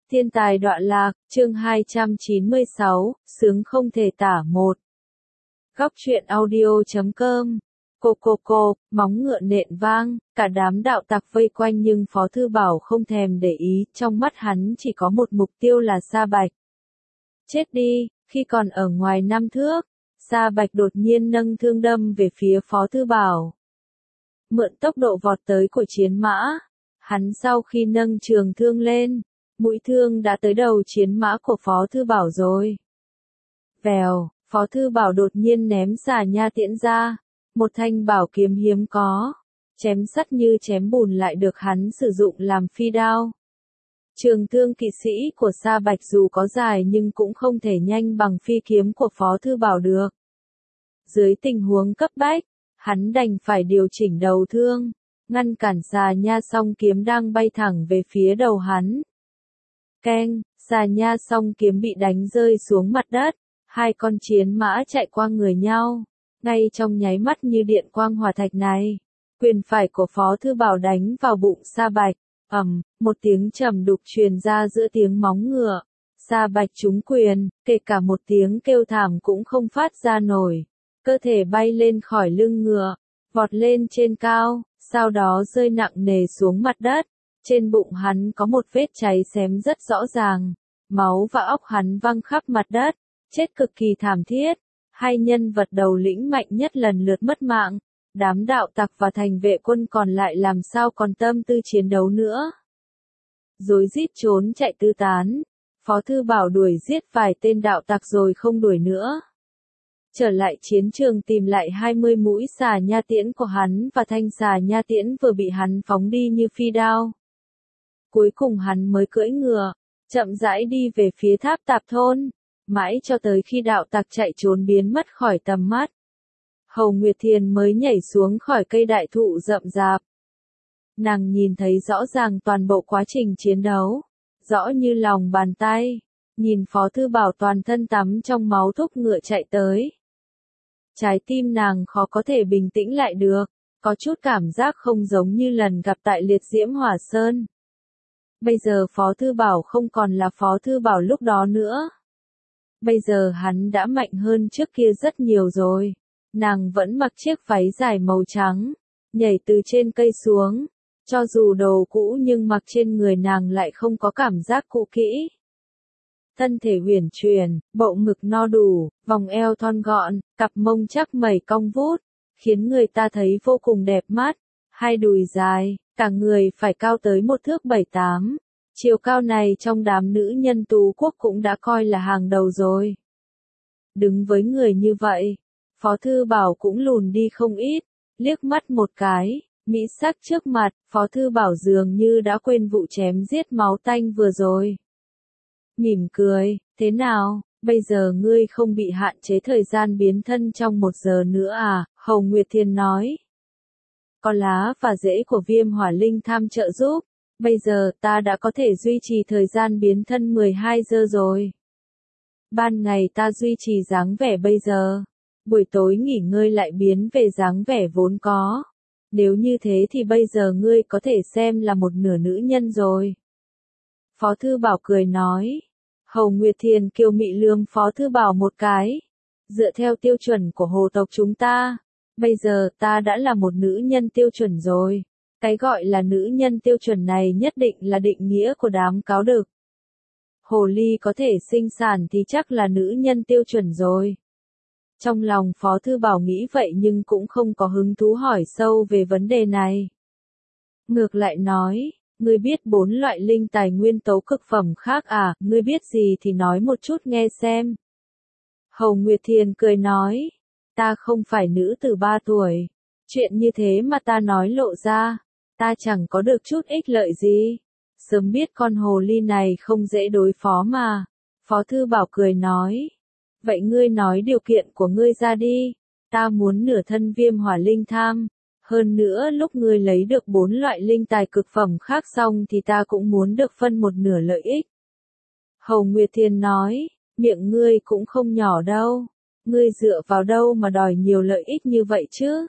Thiên tài đọa lạc, chương 296, sướng không thể tả một. Góc truyện audio.com. Cô, móng ngựa nện vang, cả đám đạo tặc vây quanh nhưng Phó Thư Bảo không thèm để ý, trong mắt hắn chỉ có một mục tiêu là Sa Bạch. Chết đi, khi còn ở ngoài 5 thước, Sa Bạch đột nhiên nâng thương đâm về phía Phó Thư Bảo. Mượn tốc độ vọt tới của chiến mã, hắn sau khi nâng trường thương lên, mũi thương đã tới đầu chiến mã của Phó Thư Bảo rồi. Vèo, Phó Thư Bảo đột nhiên ném xà nha tiễn ra, một thanh bảo kiếm hiếm có, chém sắt như chém bùn lại được hắn sử dụng làm phi đao. Trường thương kỵ sĩ của Sa Bạch dù có dài nhưng cũng không thể nhanh bằng phi kiếm của Phó Thư Bảo được. Dưới tình huống cấp bách, hắn đành phải điều chỉnh đầu thương, ngăn cản xà nha song kiếm đang bay thẳng về phía đầu hắn. Keng, xà nha song kiếm bị đánh rơi xuống mặt đất, hai con chiến mã chạy qua người nhau, ngay trong nháy mắt như điện quang hỏa thạch này, quyền phải của Phó Thư Bảo đánh vào bụng Sa Bạch, một tiếng trầm đục truyền ra giữa tiếng móng ngựa, Sa Bạch trúng quyền, kể cả một tiếng kêu thảm cũng không phát ra nổi, cơ thể bay lên khỏi lưng ngựa, vọt lên trên cao, sau đó rơi nặng nề xuống mặt đất. Trên bụng hắn có một vết cháy xém rất rõ ràng, máu và óc hắn văng khắp mặt đất, chết cực kỳ thảm thiết. Hai nhân vật đầu lĩnh mạnh nhất lần lượt mất mạng, đám đạo tặc và thành vệ quân còn lại làm sao còn tâm tư chiến đấu nữa. Rối rít trốn chạy tứ tán, Phó Thư Bảo đuổi giết vài tên đạo tặc rồi không đuổi nữa. Trở lại chiến trường tìm lại 20 mũi xà nha tiễn của hắn và thanh xà nha tiễn vừa bị hắn phóng đi như phi đao. Cuối cùng hắn mới cưỡi ngựa, chậm rãi đi về phía tháp tạp thôn, mãi cho tới khi đạo tặc chạy trốn biến mất khỏi tầm mắt. Hầu Nguyệt Thiền mới nhảy xuống khỏi cây đại thụ rậm rạp. Nàng nhìn thấy rõ ràng toàn bộ quá trình chiến đấu, rõ như lòng bàn tay, nhìn Phó Thư Bảo toàn thân tắm trong máu thúc ngựa chạy tới. Trái tim nàng khó có thể bình tĩnh lại được, có chút cảm giác không giống như lần gặp tại Liệt Diễm Hỏa Sơn. Bây giờ Phó Thư Bảo không còn là Phó Thư Bảo lúc đó nữa. Bây giờ hắn đã mạnh hơn trước kia rất nhiều rồi. Nàng vẫn mặc chiếc váy dài màu trắng, nhảy từ trên cây xuống. Cho dù đồ cũ nhưng mặc trên người nàng lại không có cảm giác cũ kỹ. Thân thể huyền chuyển, bộ ngực no đủ, vòng eo thon gọn, cặp mông chắc mẩy cong vút, khiến người ta thấy vô cùng đẹp mắt. Hai đùi dài, cả người phải cao tới 1 thước 7-8. Chiều cao này trong đám nữ nhân Tú Quốc cũng đã coi là hàng đầu rồi. Đứng với người như vậy, Phó Thư Bảo cũng lùn đi không ít, liếc mắt một cái, mỹ sắc trước mặt, Phó Thư Bảo dường như đã quên vụ chém giết máu tanh vừa rồi. Mỉm cười, thế nào, bây giờ ngươi không bị hạn chế thời gian biến thân trong 1 giờ nữa à, Hầu Nguyệt Thiền nói. Có lá và rễ của Viêm Hỏa Linh tham trợ giúp, bây giờ ta đã có thể duy trì thời gian biến thân 12 giờ rồi. Ban ngày ta duy trì dáng vẻ bây giờ, buổi tối nghỉ ngơi lại biến về dáng vẻ vốn có. Nếu như thế thì bây giờ ngươi có thể xem là một nửa nữ nhân rồi. Phó Thư Bảo cười nói. Hầu Nguyệt Thiền kiều mị lườm Phó Thư Bảo một cái. Dựa theo tiêu chuẩn của hồ tộc chúng ta, bây giờ ta đã là một nữ nhân tiêu chuẩn rồi. Cái gọi là nữ nhân tiêu chuẩn này nhất định là định nghĩa của đám cáo đực. Hồ ly có thể sinh sản thì chắc là nữ nhân tiêu chuẩn rồi. Trong lòng Phó Thư Bảo nghĩ vậy nhưng cũng không có hứng thú hỏi sâu về vấn đề này. Ngược lại nói, ngươi biết 4 loại linh tài nguyên tố cực phẩm khác à, ngươi biết gì thì nói một chút nghe xem. Hầu Nguyệt Thiền cười nói, ta không phải nữ từ 3 tuổi, chuyện như thế mà ta nói lộ ra, ta chẳng có được chút ích lợi gì. Sớm biết con hồ ly này không dễ đối phó mà. Phó Thư Bảo cười nói, vậy ngươi nói điều kiện của ngươi ra đi, ta muốn nửa thân Viêm Hỏa Linh tham. Hơn nữa lúc ngươi lấy được 4 loại linh tài cực phẩm khác xong thì ta cũng muốn được phân một nửa lợi ích. Hầu Nguyệt Thiền nói, miệng ngươi cũng không nhỏ đâu, ngươi dựa vào đâu mà đòi nhiều lợi ích như vậy chứ?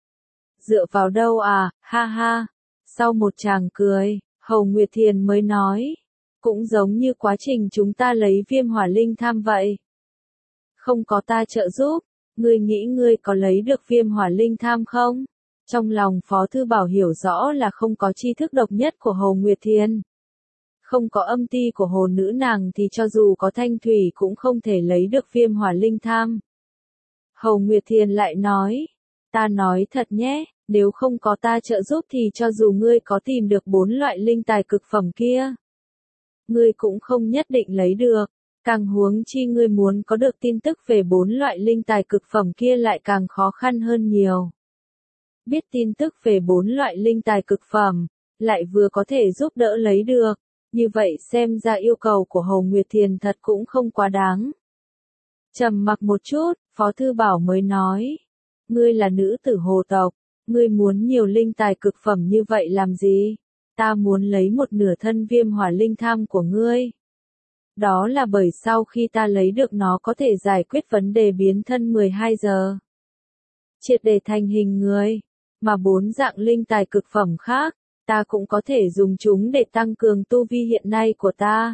Dựa vào đâu à, ha ha. Sau một tràng cười, Hầu Nguyệt Thiền mới nói, Cũng giống như quá trình chúng ta lấy viêm hỏa linh tham vậy. Không có ta trợ giúp, ngươi nghĩ ngươi có lấy được viêm hỏa linh tham không? Trong lòng Phó Thư Bảo hiểu rõ là không có tri thức độc nhất của Hồ Nguyệt Thiền. Không có âm ti của hồ nữ nàng thì cho dù có thanh thủy cũng không thể lấy được viêm hỏa linh tham. Hồ Nguyệt Thiền lại nói, ta nói thật nhé, nếu không có ta trợ giúp thì cho dù ngươi có tìm được 4 loại linh tài cực phẩm kia, ngươi cũng không nhất định lấy được. Càng huống chi ngươi muốn có được tin tức về 4 loại linh tài cực phẩm kia lại càng khó khăn hơn nhiều. Biết tin tức về 4 loại linh tài cực phẩm, lại vừa có thể giúp đỡ lấy được, như vậy xem ra yêu cầu của Hồ Nguyệt Thiền thật cũng không quá đáng. Trầm mặc một chút, Phó Thư Bảo mới nói, ngươi là nữ tử hồ tộc, ngươi muốn nhiều linh tài cực phẩm như vậy làm gì? Ta muốn lấy một nửa thân viêm hỏa linh tham của ngươi. Đó là bởi sau khi ta lấy được nó có thể giải quyết vấn đề biến thân 12 giờ. Triệt để thành hình người, mà 4 dạng linh tài cực phẩm khác, ta cũng có thể dùng chúng để tăng cường tu vi hiện nay của ta.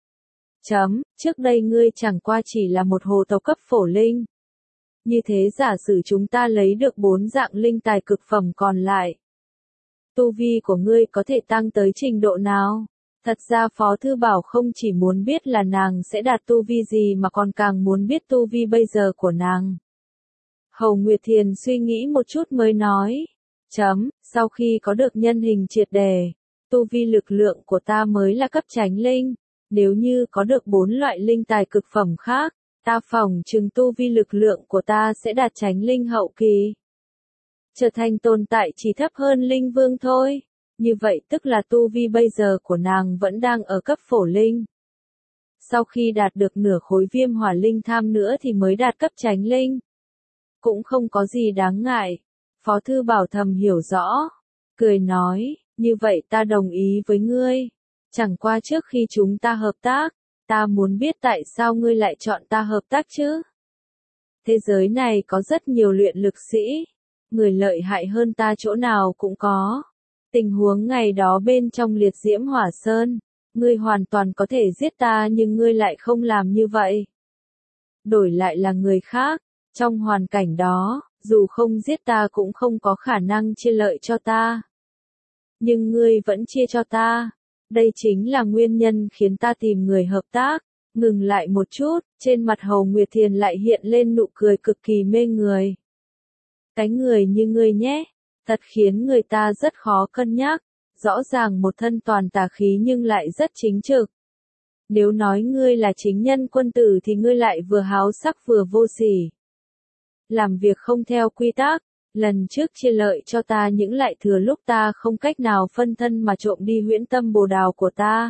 Trước đây ngươi chẳng qua chỉ là một hồ tộc cấp phổ linh. Như thế giả sử chúng ta lấy được 4 dạng linh tài cực phẩm còn lại. Tu vi của ngươi có thể tăng tới trình độ nào? Thật ra Phó Thư Bảo không chỉ muốn biết là nàng sẽ đạt tu vi gì mà còn càng muốn biết tu vi bây giờ của nàng. Hầu Nguyệt Thiền suy nghĩ một chút mới nói. Sau khi có được nhân hình triệt đề, tu vi lực lượng của ta mới là cấp chánh linh. Nếu như có được 4 loại linh tài cực phẩm khác, ta phỏng chừng tu vi lực lượng của ta sẽ đạt chánh linh hậu kỳ. Trở thành tồn tại chỉ thấp hơn linh vương thôi. Như vậy tức là tu vi bây giờ của nàng vẫn đang ở cấp phổ linh. Sau khi đạt được nửa khối viêm hỏa linh tham nữa thì mới đạt cấp chánh linh. Cũng không có gì đáng ngại. Phó Thư Bảo thầm hiểu rõ. Cười nói, như vậy ta đồng ý với ngươi. Chẳng qua trước khi chúng ta hợp tác, ta muốn biết tại sao ngươi lại chọn ta hợp tác chứ? Thế giới này có rất nhiều luyện lực sĩ. Người lợi hại hơn ta chỗ nào cũng có. Tình huống ngày đó bên trong liệt diễm hỏa sơn, ngươi hoàn toàn có thể giết ta nhưng ngươi lại không làm như vậy. Đổi lại là người khác, trong hoàn cảnh đó, dù không giết ta cũng không có khả năng chia lợi cho ta. Nhưng ngươi vẫn chia cho ta. Đây chính là nguyên nhân khiến ta tìm người hợp tác. Ngừng lại một chút, trên mặt Hầu Nguyệt Thiền lại hiện lên nụ cười cực kỳ mê người. Cái người như ngươi nhé, thật khiến người ta rất khó cân nhắc. Rõ ràng một thân toàn tà khí nhưng lại rất chính trực. Nếu nói ngươi là chính nhân quân tử thì ngươi lại vừa háo sắc vừa vô sỉ. Làm việc không theo quy tắc, lần trước chia lợi cho ta những lại thừa lúc ta không cách nào phân thân mà trộm đi huyễn tâm bồ đào của ta.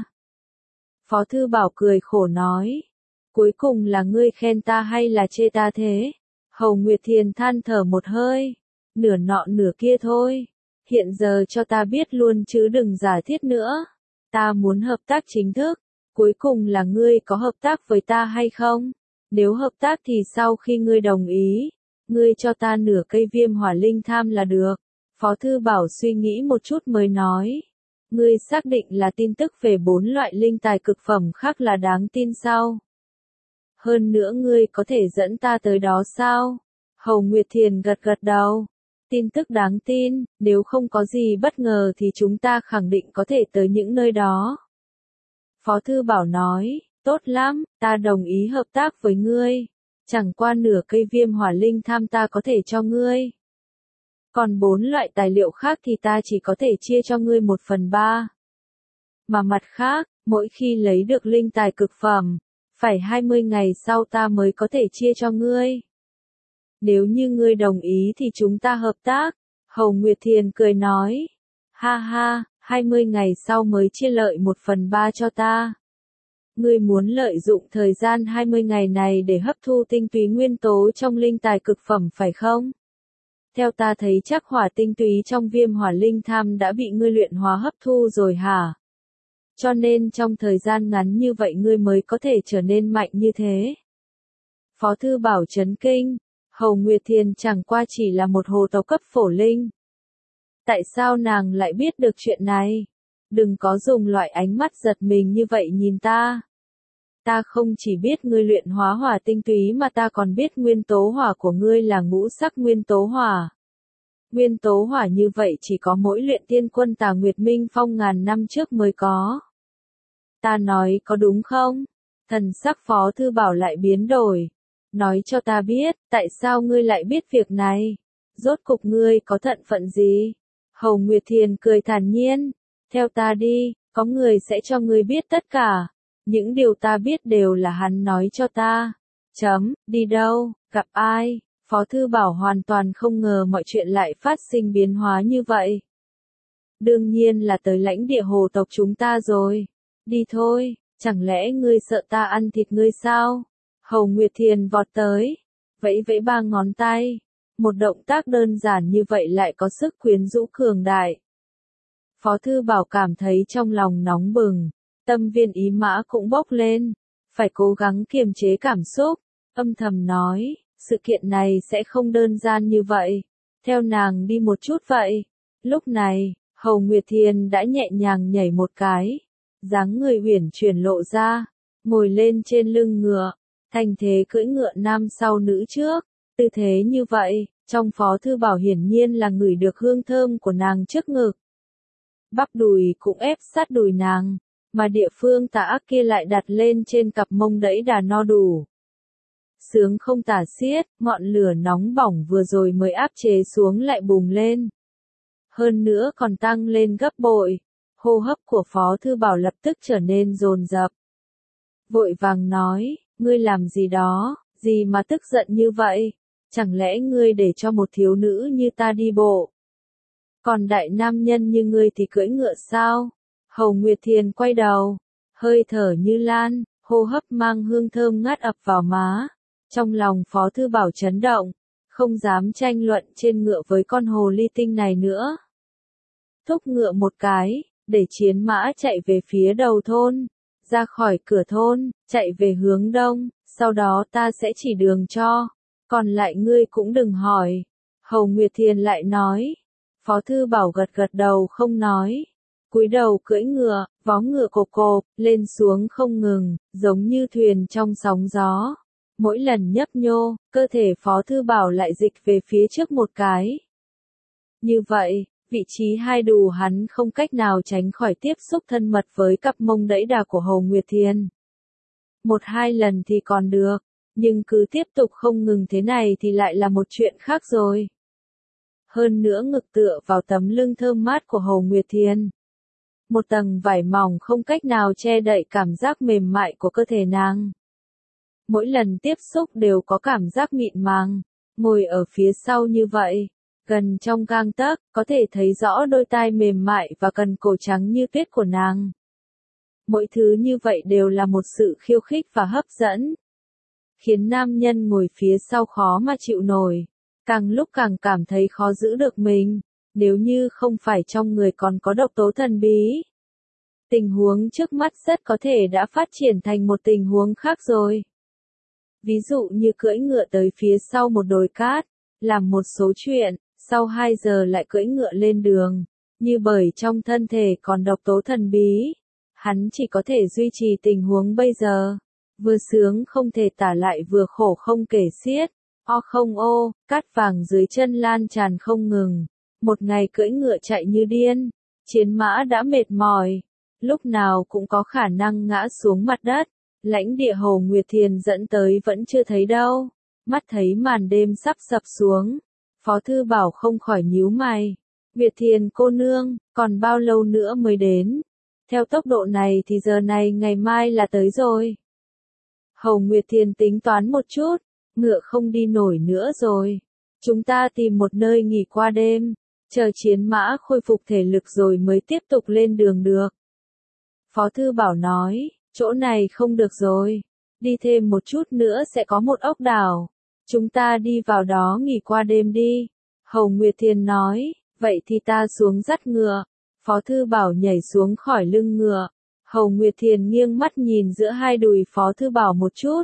Phó Thư Bảo cười khổ nói, cuối cùng là ngươi khen ta hay là chê ta thế? Hầu Nguyệt Thiền than thở một hơi, nửa nọ nửa kia thôi, hiện giờ cho ta biết luôn chứ đừng giả thiết nữa. Ta muốn hợp tác chính thức, cuối cùng là ngươi có hợp tác với ta hay không? Nếu hợp tác thì sau khi ngươi đồng ý, ngươi cho ta nửa cây viêm hỏa linh tham là được. Phó Thư Bảo suy nghĩ một chút mới nói, ngươi xác định là tin tức về 4 loại linh tài cực phẩm khác là đáng tin sao? Hơn nữa ngươi có thể dẫn ta tới đó sao? Hầu Nguyệt Thiền gật gật đầu. Tin tức đáng tin, nếu không có gì bất ngờ thì chúng ta khẳng định có thể tới những nơi đó. Phó Thư Bảo nói, tốt lắm, ta đồng ý hợp tác với ngươi. Chẳng qua nửa cây viêm hỏa linh tham ta có thể cho ngươi. Còn 4 loại tài liệu khác thì ta chỉ có thể chia cho ngươi 1/3. Mà mặt khác, mỗi khi lấy được linh tài cực phẩm, phải 20 ngày sau ta mới có thể chia cho ngươi. Nếu như ngươi đồng ý thì chúng ta hợp tác. Hầu Nguyệt Thiền cười nói, ha ha, 20 ngày sau mới chia lợi 1/3 cho ta. Ngươi muốn lợi dụng thời gian 20 ngày này để hấp thu tinh túy nguyên tố trong linh tài cực phẩm phải không? Theo ta thấy chắc hỏa tinh túy trong viêm hỏa linh tham đã bị ngươi luyện hóa hấp thu rồi hả? Cho nên trong thời gian ngắn như vậy ngươi mới có thể trở nên mạnh như thế. Phó Thư Bảo chấn kinh, Hầu Nguyệt Thiền chẳng qua chỉ là một hồ tộc cấp phổ linh. Tại sao nàng lại biết được chuyện này? Đừng có dùng loại ánh mắt giật mình như vậy nhìn ta. Ta không chỉ biết ngươi luyện hóa hỏa tinh túy mà ta còn biết nguyên tố hỏa của ngươi là ngũ sắc nguyên tố hỏa. Nguyên tố hỏa như vậy chỉ có mỗi luyện tiên quân Tà Nguyệt Minh Phong ngàn năm trước mới có. Ta nói có đúng không? Thần sắc Phó Thư Bảo lại biến đổi. Nói cho ta biết, tại sao ngươi lại biết việc này? Rốt cục ngươi có thận phận gì? Hầu Nguyệt Thiền cười thản nhiên. Theo ta đi, có người sẽ cho ngươi biết tất cả. Những điều ta biết đều là hắn nói cho ta. Đi đâu, gặp ai? Phó Thư Bảo hoàn toàn không ngờ mọi chuyện lại phát sinh biến hóa như vậy. Đương nhiên là tới lãnh địa hồ tộc chúng ta rồi. Đi thôi, chẳng lẽ ngươi sợ ta ăn thịt ngươi sao? Hầu Nguyệt Thiền vọt tới, vẫy vẫy ba ngón tay. Một động tác đơn giản như vậy lại có sức quyến rũ cường đại. Phó Thư Bảo cảm thấy trong lòng nóng bừng, tâm viên ý mã cũng bốc lên, phải cố gắng kiềm chế cảm xúc, âm thầm nói, sự kiện này sẽ không đơn giản như vậy, theo nàng đi một chút vậy. Lúc này, Hầu Nguyệt Thiền đã nhẹ nhàng nhảy một cái, dáng người uyển chuyển lộ ra, ngồi lên trên lưng ngựa, thành thế cưỡi ngựa nam sau nữ trước, tư thế như vậy, trong Phó Thư Bảo hiển nhiên là ngửi được hương thơm của nàng trước ngực. Bắp đùi cũng ép sát đùi nàng, mà địa phương tà ác kia lại đặt lên trên cặp mông đẫy đà no đủ. Sướng không tả xiết, ngọn lửa nóng bỏng vừa rồi mới áp chế xuống lại bùng lên. Hơn nữa còn tăng lên gấp bội, hô hấp của Phó Thư Bảo lập tức trở nên dồn dập. Vội vàng nói, ngươi làm gì đó, gì mà tức giận như vậy, chẳng lẽ ngươi để cho một thiếu nữ như ta đi bộ? Còn đại nam nhân như ngươi thì cưỡi ngựa sao? Hầu Nguyệt Thiền quay đầu, hơi thở như lan, hô hấp mang hương thơm ngát ập vào má. Trong lòng Phó Thư Bảo chấn động, không dám tranh luận trên ngựa với con hồ ly tinh này nữa. Thúc ngựa một cái, để chiến mã chạy về phía đầu thôn, ra khỏi cửa thôn, chạy về hướng đông, sau đó ta sẽ chỉ đường cho, còn lại ngươi cũng đừng hỏi. Hầu Nguyệt Thiền lại nói. Phó Thư Bảo gật gật đầu không nói, cúi đầu cưỡi ngựa, vó ngựa cộp cộp, lên xuống không ngừng, giống như thuyền trong sóng gió. Mỗi lần nhấp nhô, cơ thể Phó Thư Bảo lại dịch về phía trước một cái. Như vậy, vị trí hai đùi hắn không cách nào tránh khỏi tiếp xúc thân mật với cặp mông đẫy đà của Hầu Nguyệt Thiền. Một hai lần thì còn được, nhưng cứ tiếp tục không ngừng thế này thì lại là một chuyện khác rồi. Hơn nữa ngực tựa vào tấm lưng thơm mát của Hầu Nguyệt Thiền. Một tầng vải mỏng không cách nào che đậy cảm giác mềm mại của cơ thể nàng. Mỗi lần tiếp xúc đều có cảm giác mịn màng, ngồi ở phía sau như vậy, gần trong gang tấc, có thể thấy rõ đôi tai mềm mại và cần cổ trắng như tuyết của nàng. Mỗi thứ như vậy đều là một sự khiêu khích và hấp dẫn, khiến nam nhân ngồi phía sau khó mà chịu nổi. Càng lúc càng cảm thấy khó giữ được mình, nếu như không phải trong người còn có độc tố thần bí. Tình huống trước mắt rất có thể đã phát triển thành một tình huống khác rồi. Ví dụ như cưỡi ngựa tới phía sau một đồi cát, làm một số chuyện, sau 2 giờ lại cưỡi ngựa lên đường, như bởi trong thân thể còn độc tố thần bí. Hắn chỉ có thể duy trì tình huống bây giờ, vừa sướng không thể tả lại vừa khổ không kể xiết. Không ô, cát vàng dưới chân lan tràn không ngừng. Một ngày cưỡi ngựa chạy như điên, chiến mã đã mệt mỏi, lúc nào cũng có khả năng ngã xuống mặt đất. Lãnh địa Hầu Nguyệt Thiền dẫn tới vẫn chưa thấy đâu. Mắt thấy màn đêm sắp sập xuống, Phó Thư Bảo không khỏi nhíu mày. Nguyệt Thiền cô nương, còn bao lâu nữa mới đến? Theo tốc độ này thì giờ này ngày mai là tới rồi. Hầu Nguyệt Thiền tính toán một chút. Ngựa không đi nổi nữa rồi. Chúng ta tìm một nơi nghỉ qua đêm, chờ chiến mã khôi phục thể lực rồi mới tiếp tục lên đường được. Phó Thư Bảo nói, chỗ này không được rồi. Đi thêm một chút nữa sẽ có một ốc đảo. Chúng ta đi vào đó nghỉ qua đêm đi. Hầu Nguyệt Thiền nói, vậy thì ta xuống dắt ngựa. Phó Thư Bảo nhảy xuống khỏi lưng ngựa. Hầu Nguyệt Thiền nghiêng mắt nhìn giữa hai đùi Phó Thư Bảo một chút.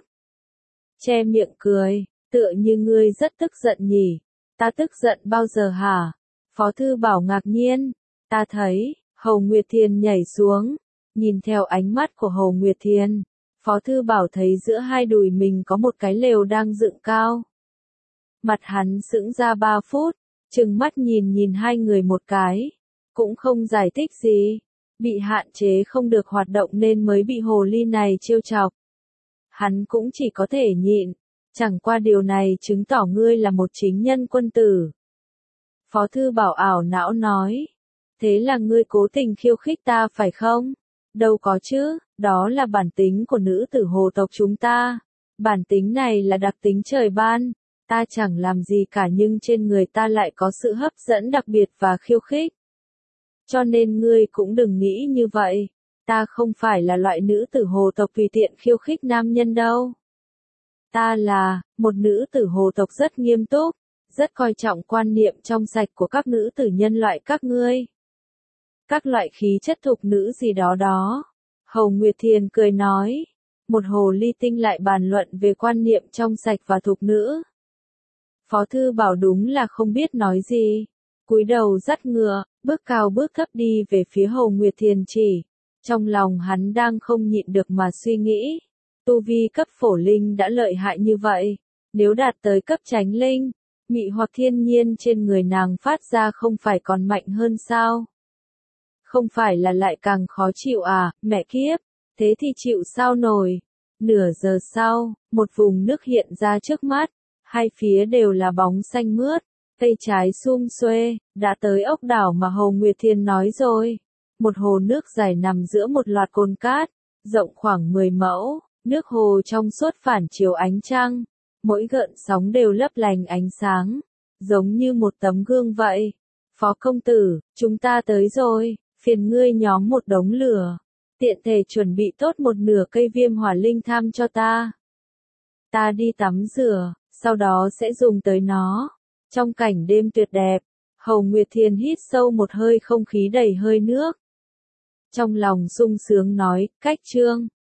Che miệng cười, tựa như ngươi rất tức giận nhỉ. Ta tức giận bao giờ hả? Phó Thư Bảo ngạc nhiên. Ta thấy, Hầu Nguyệt Thiền nhảy xuống, nhìn theo ánh mắt của Hầu Nguyệt Thiền, Phó Thư Bảo thấy giữa hai đùi mình có một cái lều đang dựng cao. Mặt hắn sững ra 3 phút, trừng mắt nhìn hai người một cái, cũng không giải thích gì, bị hạn chế không được hoạt động nên mới bị hồ ly này trêu chọc. Hắn cũng chỉ có thể nhịn, chẳng qua điều này chứng tỏ ngươi là một chính nhân quân tử. Phó Thư Bảo ảo não nói, thế là ngươi cố tình khiêu khích ta phải không? Đâu có chứ, đó là bản tính của nữ tử hồ tộc chúng ta. Bản tính này là đặc tính trời ban, ta chẳng làm gì cả nhưng trên người ta lại có sự hấp dẫn đặc biệt và khiêu khích. Cho nên ngươi cũng đừng nghĩ như vậy, ta không phải là loại nữ tử hồ tộc tùy tiện khiêu khích nam nhân đâu. Ta là một nữ tử hồ tộc rất nghiêm túc, rất coi trọng quan niệm trong sạch của các nữ tử nhân loại các ngươi. Các loại khí chất thục nữ gì đó đó. Hầu Nguyệt Thiền cười nói, một hồ ly tinh lại bàn luận về quan niệm trong sạch và thục nữ. Phó Thư Bảo đúng là không biết nói gì, cúi đầu dắt ngựa, bước cao bước thấp đi về phía Hầu Nguyệt Thiền chỉ. Trong lòng hắn đang không nhịn được mà suy nghĩ, tu vi cấp phổ linh đã lợi hại như vậy, nếu đạt tới cấp chánh linh, mị hoặc thiên nhiên trên người nàng phát ra không phải còn mạnh hơn sao? Không phải là lại càng khó chịu à, mẹ kiếp, thế thì chịu sao nổi. Nửa giờ sau, một vùng nước hiện ra trước mắt, hai phía đều là bóng xanh mướt, cây trái sum xuê, đã tới ốc đảo mà Hầu Nguyệt Thiền nói rồi. Một hồ nước dài nằm giữa một loạt cồn cát, rộng khoảng 10 mẫu, nước hồ trong suốt phản chiếu ánh trăng, mỗi gợn sóng đều lấp lánh ánh sáng, giống như một tấm gương vậy. Phó công tử, chúng ta tới rồi, phiền ngươi nhóm một đống lửa, tiện thể chuẩn bị tốt một nửa cây viêm hỏa linh tham cho ta. Ta đi tắm rửa, sau đó sẽ dùng tới nó. Trong cảnh đêm tuyệt đẹp, Hầu Nguyệt Thiền hít sâu một hơi không khí đầy hơi nước. Trong lòng sung sướng nói, cách chương.